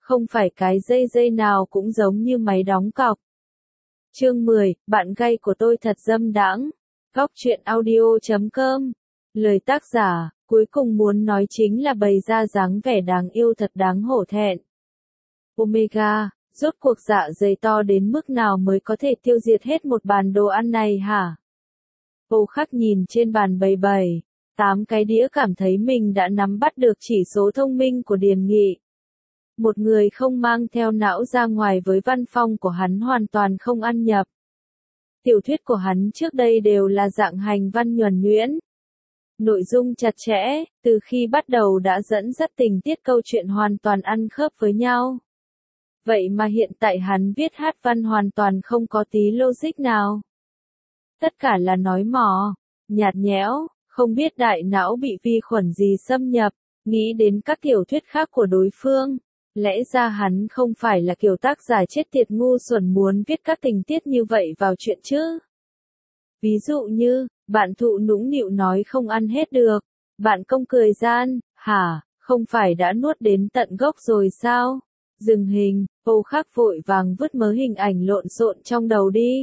không phải cái dây nào cũng giống như máy đóng cọc. Chương 10, bạn gay của tôi thật dâm đãng. Góc truyện audio.com. Lời tác giả, cuối cùng muốn nói chính là bày ra dáng vẻ đáng yêu thật đáng hổ thẹn. Omega, rốt cuộc dạ dày to đến mức nào mới có thể tiêu diệt hết một bàn đồ ăn này hả? Vô Khắc nhìn trên bàn bày 8 cái đĩa cảm thấy mình đã nắm bắt được chỉ số thông minh của Điền Nghị. Một người không mang theo não ra ngoài với văn phong của hắn hoàn toàn không ăn nhập. Tiểu thuyết của hắn trước đây đều là dạng hành văn nhuần nhuyễn. Nội dung chặt chẽ, từ khi bắt đầu đã dẫn dắt tình tiết câu chuyện hoàn toàn ăn khớp với nhau. Vậy mà hiện tại hắn viết hát văn hoàn toàn không có tí logic nào. Tất cả là nói mò, nhạt nhẽo, không biết đại não bị vi khuẩn gì xâm nhập, nghĩ đến các tiểu thuyết khác của đối phương. Lẽ ra hắn không phải là kiểu tác giả chết tiệt ngu xuẩn muốn viết các tình tiết như vậy vào chuyện chứ. Ví dụ như, bạn thụ nũng nịu nói không ăn hết được, bạn công cười gian, hả, không phải đã nuốt đến tận gốc rồi sao? Dừng hình, Vô Khắc vội vàng vứt mớ hình ảnh lộn xộn trong đầu đi.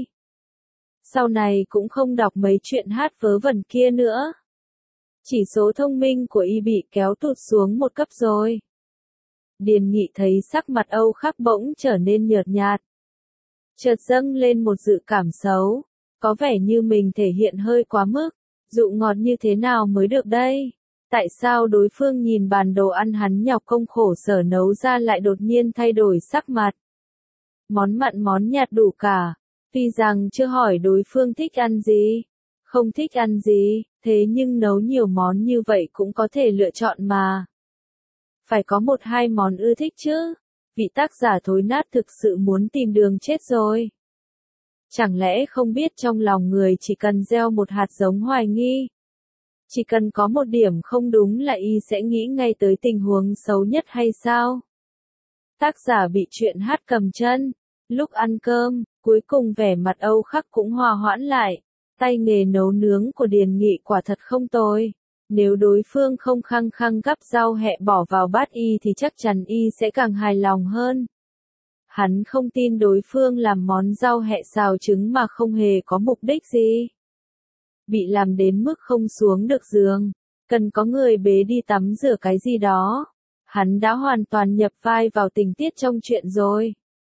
Sau này cũng không đọc mấy chuyện hát vớ vẩn kia nữa. Chỉ số thông minh của y bị kéo tụt xuống một cấp rồi. Điền Nghị thấy sắc mặt Âu Khắc bỗng trở nên nhợt nhạt. Chợt dâng lên một dự cảm xấu, có vẻ như mình thể hiện hơi quá mức, dụ ngọt như thế nào mới được đây? Tại sao đối phương nhìn bàn đồ ăn hắn nhọc công khổ sở nấu ra lại đột nhiên thay đổi sắc mặt? Món mặn món nhạt đủ cả, tuy rằng chưa hỏi đối phương thích ăn gì, không thích ăn gì, thế nhưng nấu nhiều món như vậy cũng có thể lựa chọn mà. Phải có 1-2 món ưa thích chứ, vị tác giả thối nát thực sự muốn tìm đường chết rồi. Chẳng lẽ không biết trong lòng người chỉ cần gieo một hạt giống hoài nghi. Chỉ cần có một điểm không đúng là y sẽ nghĩ ngay tới tình huống xấu nhất hay sao? Tác giả bị chuyện hát cầm chân, lúc ăn cơm, cuối cùng vẻ mặt Âu Khắc cũng hòa hoãn lại. Tay nghề nấu nướng của Điền Nghị quả thật không tồi. Nếu đối phương không khăng khăng gắp rau hẹ bỏ vào bát y thì chắc chắn y sẽ càng hài lòng hơn. Hắn không tin đối phương làm món rau hẹ xào trứng mà không hề có mục đích gì. Bị làm đến mức không xuống được giường, cần có người bế đi tắm rửa cái gì đó. Hắn đã hoàn toàn nhập vai vào tình tiết trong chuyện rồi.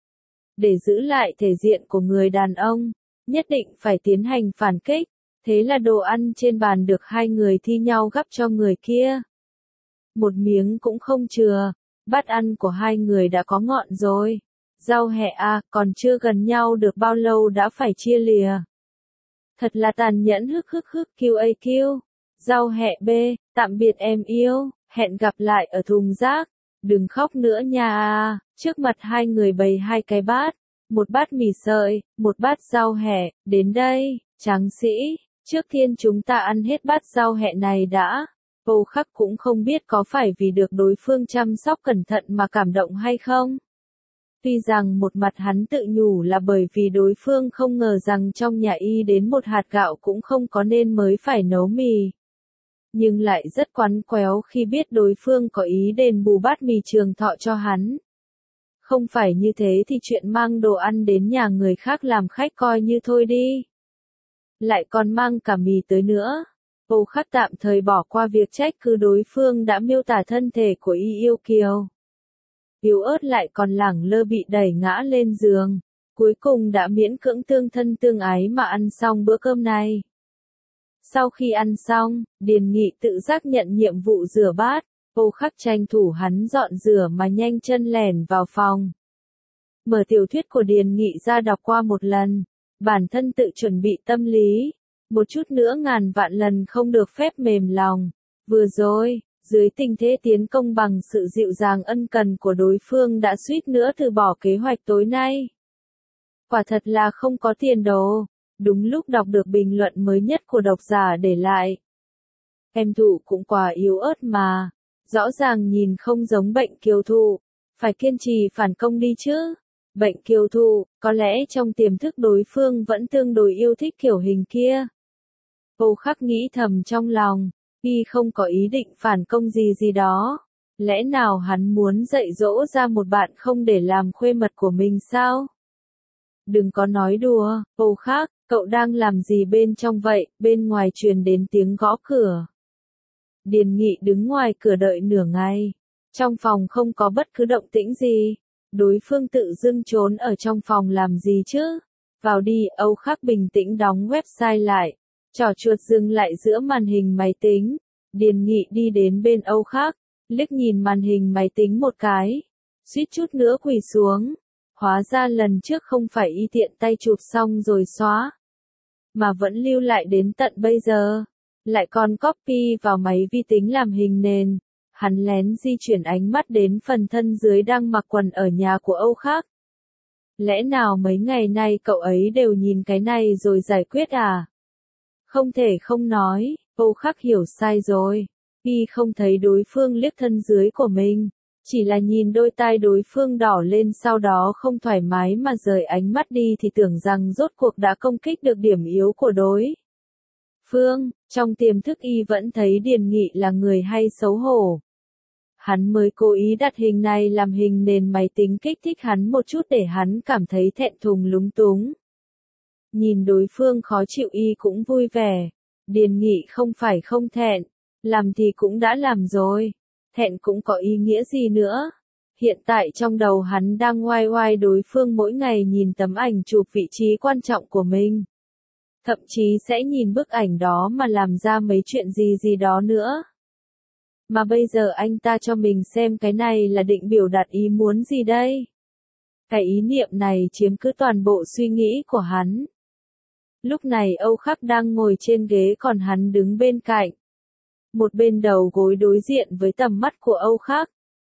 Để giữ lại thể diện của người đàn ông, nhất định phải tiến hành phản kích. Thế là đồ ăn trên bàn được hai người thi nhau gắp cho người kia. Một miếng cũng không chừa, bát ăn của hai người đã có ngọn rồi. Rau hẹ còn chưa gần nhau được bao lâu đã phải chia lìa. Thật là tàn nhẫn QAQ. Rau hẹ B, tạm biệt em yêu, hẹn gặp lại ở thùng rác. Đừng khóc nữa nha. Trước mặt hai người bày 2 cái bát, một bát mì sợi, một bát rau hẹ, đến đây, tráng sĩ. Trước tiên chúng ta ăn hết bát rau hẹ này đã. Vô Khắc cũng không biết có phải vì được đối phương chăm sóc cẩn thận mà cảm động hay không. Tuy rằng một mặt hắn tự nhủ là bởi vì đối phương không ngờ rằng trong nhà y đến một hạt gạo cũng không có nên mới phải nấu mì. Nhưng lại rất quắn quéo khi biết đối phương có ý đền bù bát mì trường thọ cho hắn. Không phải như thế thì chuyện mang đồ ăn đến nhà người khác làm khách coi như thôi đi. Lại còn mang cả mì tới nữa. Vô Khắc tạm thời bỏ qua việc trách cứ đối phương đã miêu tả thân thể của y yêu kiều. Yếu ớt lại còn lẳng lơ bị đẩy ngã lên giường. Cuối cùng đã miễn cưỡng tương thân tương ái mà ăn xong bữa cơm này. Sau khi ăn xong, Điền Nghị tự giác nhận nhiệm vụ rửa bát. Vô Khắc tranh thủ hắn dọn rửa mà nhanh chân lẻn vào phòng. Mở tiểu thuyết của Điền Nghị ra đọc qua một lần. Bản thân tự chuẩn bị tâm lý, một chút nữa ngàn vạn lần không được phép mềm lòng. Vừa rồi, dưới tình thế tiến công bằng sự dịu dàng ân cần của đối phương đã suýt nữa từ bỏ kế hoạch tối nay. Quả thật là không có tiền đồ, đúng lúc đọc được bình luận mới nhất của độc giả để lại. Em thụ cũng quá yếu ớt mà, rõ ràng nhìn không giống bệnh kiều thụ, phải kiên trì phản công đi chứ. Bệnh kiều thụ, có lẽ trong tiềm thức đối phương vẫn tương đối yêu thích kiểu hình kia. Vô Khắc nghĩ thầm trong lòng, y không có ý định phản công gì đó. Lẽ nào hắn muốn dạy dỗ ra một bạn không để làm khuê mật của mình sao? Đừng có nói đùa, Âu Khác, cậu đang làm gì bên trong vậy? Bên ngoài truyền đến tiếng gõ cửa. Điền Nghị đứng ngoài cửa đợi nửa ngày. Trong phòng không có bất cứ động tĩnh gì. Đối phương tự dưng trốn ở trong phòng làm gì chứ? Vào đi, Âu Khác bình tĩnh đóng website lại. Trỏ chuột dừng lại giữa màn hình máy tính. Điền Nghị đi đến bên Âu Khác, liếc nhìn màn hình máy tính một cái. Suýt chút nữa quỳ xuống. Hóa ra lần trước không phải y tiện tay chụp xong rồi xóa, mà vẫn lưu lại đến tận bây giờ. Lại còn copy vào máy vi tính làm hình nền. Hắn lén di chuyển ánh mắt đến phần thân dưới đang mặc quần ở nhà của Âu Khác. Lẽ nào mấy ngày nay cậu ấy đều nhìn cái này rồi giải quyết à? Không thể không nói, Âu Khác hiểu sai rồi. Y không thấy đối phương liếc thân dưới của mình. Chỉ là nhìn đôi tai đối phương đỏ lên sau đó không thoải mái mà rời ánh mắt đi thì tưởng rằng rốt cuộc đã công kích được điểm yếu của đối phương. Trong tiềm thức Y vẫn thấy Điền Nghị là người hay xấu hổ. Hắn mới cố ý đặt hình này làm hình nền máy tính kích thích hắn một chút để hắn cảm thấy thẹn thùng lúng túng. Nhìn đối phương khó chịu Y cũng vui vẻ. Điền Nghị không phải không thẹn, làm thì cũng đã làm rồi. Thẹn cũng có ý nghĩa gì nữa. Hiện tại trong đầu hắn đang oai oai đối phương mỗi ngày nhìn tấm ảnh chụp vị trí quan trọng của mình. Thậm chí sẽ nhìn bức ảnh đó mà làm ra mấy chuyện gì gì đó nữa. Mà bây giờ anh ta cho mình xem cái này là định biểu đạt ý muốn gì đây? Cái ý niệm này chiếm cứ toàn bộ suy nghĩ của hắn. Lúc này Âu Khắc đang ngồi trên ghế còn hắn đứng bên cạnh. Một bên đầu gối đối diện với tầm mắt của Âu Khắc.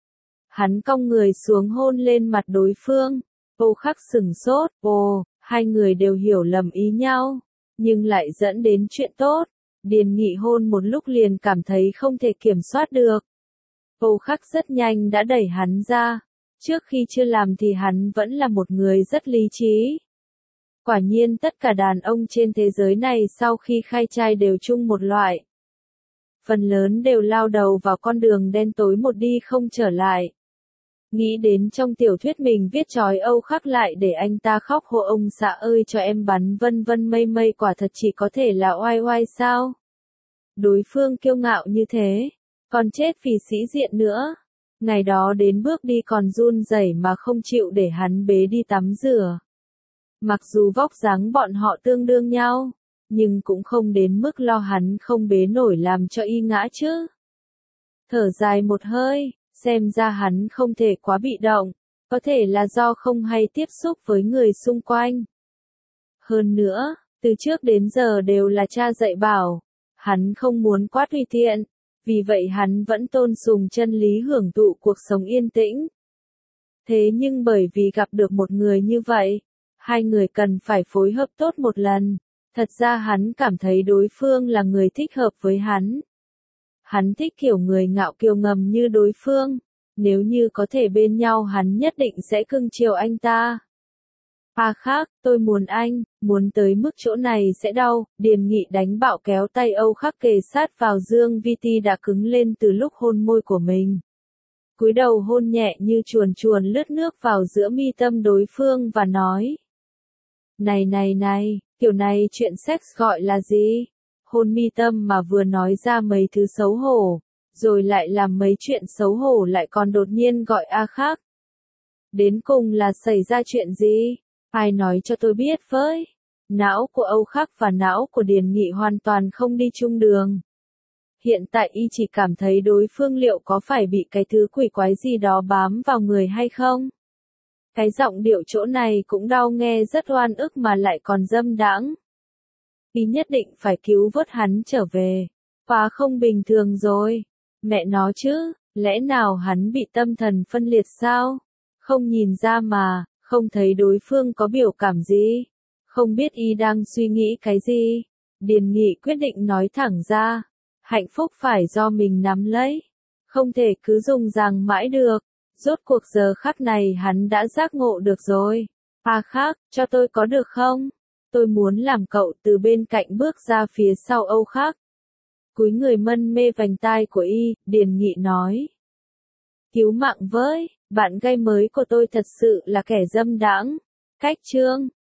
Hắn cong người xuống hôn lên mặt đối phương. Âu Khắc sửng sốt, hai người đều hiểu lầm ý nhau, nhưng lại dẫn đến chuyện tốt. Điền Nghị hôn một lúc liền cảm thấy không thể kiểm soát được. Âu Khắc rất nhanh đã đẩy hắn ra. Trước khi chưa làm thì hắn vẫn là một người rất lý trí. Quả nhiên tất cả đàn ông trên thế giới này sau khi khai trai đều chung một loại. Phần lớn đều lao đầu vào con đường đen tối một đi không trở lại. Nghĩ đến trong tiểu thuyết mình viết trói Âu Khắc lại để anh ta khóc hô ông xã ơi cho em bắn vân vân mây mây, quả thật chỉ có thể là oai oai sao. Đối phương kiêu ngạo như thế, còn chết vì sĩ diện nữa. Ngày đó đến bước đi còn run rẩy mà không chịu để hắn bế đi tắm rửa. Mặc dù vóc dáng bọn họ tương đương nhau, nhưng cũng không đến mức lo hắn không bế nổi làm cho Y ngã chứ. Thở dài một hơi, xem ra hắn không thể quá bị động, có thể là do không hay tiếp xúc với người xung quanh. Hơn nữa, từ trước đến giờ đều là cha dạy bảo, hắn không muốn quá tùy tiện, vì vậy hắn vẫn tôn sùng chân lý hưởng thụ cuộc sống yên tĩnh. Thế nhưng bởi vì gặp được một người như vậy, hai người cần phải phối hợp tốt một lần. Thật ra hắn cảm thấy đối phương là người thích hợp với hắn. Hắn thích kiểu người ngạo kiều ngầm như đối phương. Nếu như có thể bên nhau hắn nhất định sẽ cưng chiều anh ta. Khác, tôi muốn anh, muốn tới mức chỗ này sẽ đau. Điền Nghị đánh bạo kéo tay Âu Khắc kề sát vào Dương Vi Ti đã cứng lên từ lúc hôn môi của mình. Cúi đầu hôn nhẹ như chuồn chuồn lướt nước vào giữa mi tâm đối phương và nói. Này, kiểu này chuyện sex gọi là gì? Hôn mi tâm mà vừa nói ra mấy thứ xấu hổ, rồi lại làm mấy chuyện xấu hổ lại còn đột nhiên gọi Khác. Đến cùng là xảy ra chuyện gì? Ai nói cho tôi biết với? Não của Âu Khắc và não của Điền Nghị hoàn toàn không đi chung đường. Hiện tại Y chỉ cảm thấy đối phương liệu có phải bị cái thứ quỷ quái gì đó bám vào người hay không? Cái giọng điệu chỗ này cũng đau nghe rất oan ức mà lại còn dâm đãng. Y nhất định phải cứu vớt hắn trở về. Quá không bình thường rồi. Mẹ nó chứ, lẽ nào hắn bị tâm thần phân liệt sao? Không nhìn ra mà, không thấy đối phương có biểu cảm gì. Không biết Y đang suy nghĩ cái gì. Điền Nghị quyết định nói thẳng ra. Hạnh phúc phải do mình nắm lấy. Không thể cứ dùng rằng mãi được. Rốt cuộc giờ khắc này hắn đã giác ngộ được rồi. Khác, cho tôi có được không? Tôi muốn làm cậu từ bên cạnh bước ra phía sau Âu Khắc. Cúi người mân mê vành tai của Y, Điền Nghị nói. Cứu mạng với, bạn gay mới của tôi thật sự là kẻ dâm đãng. Cách chương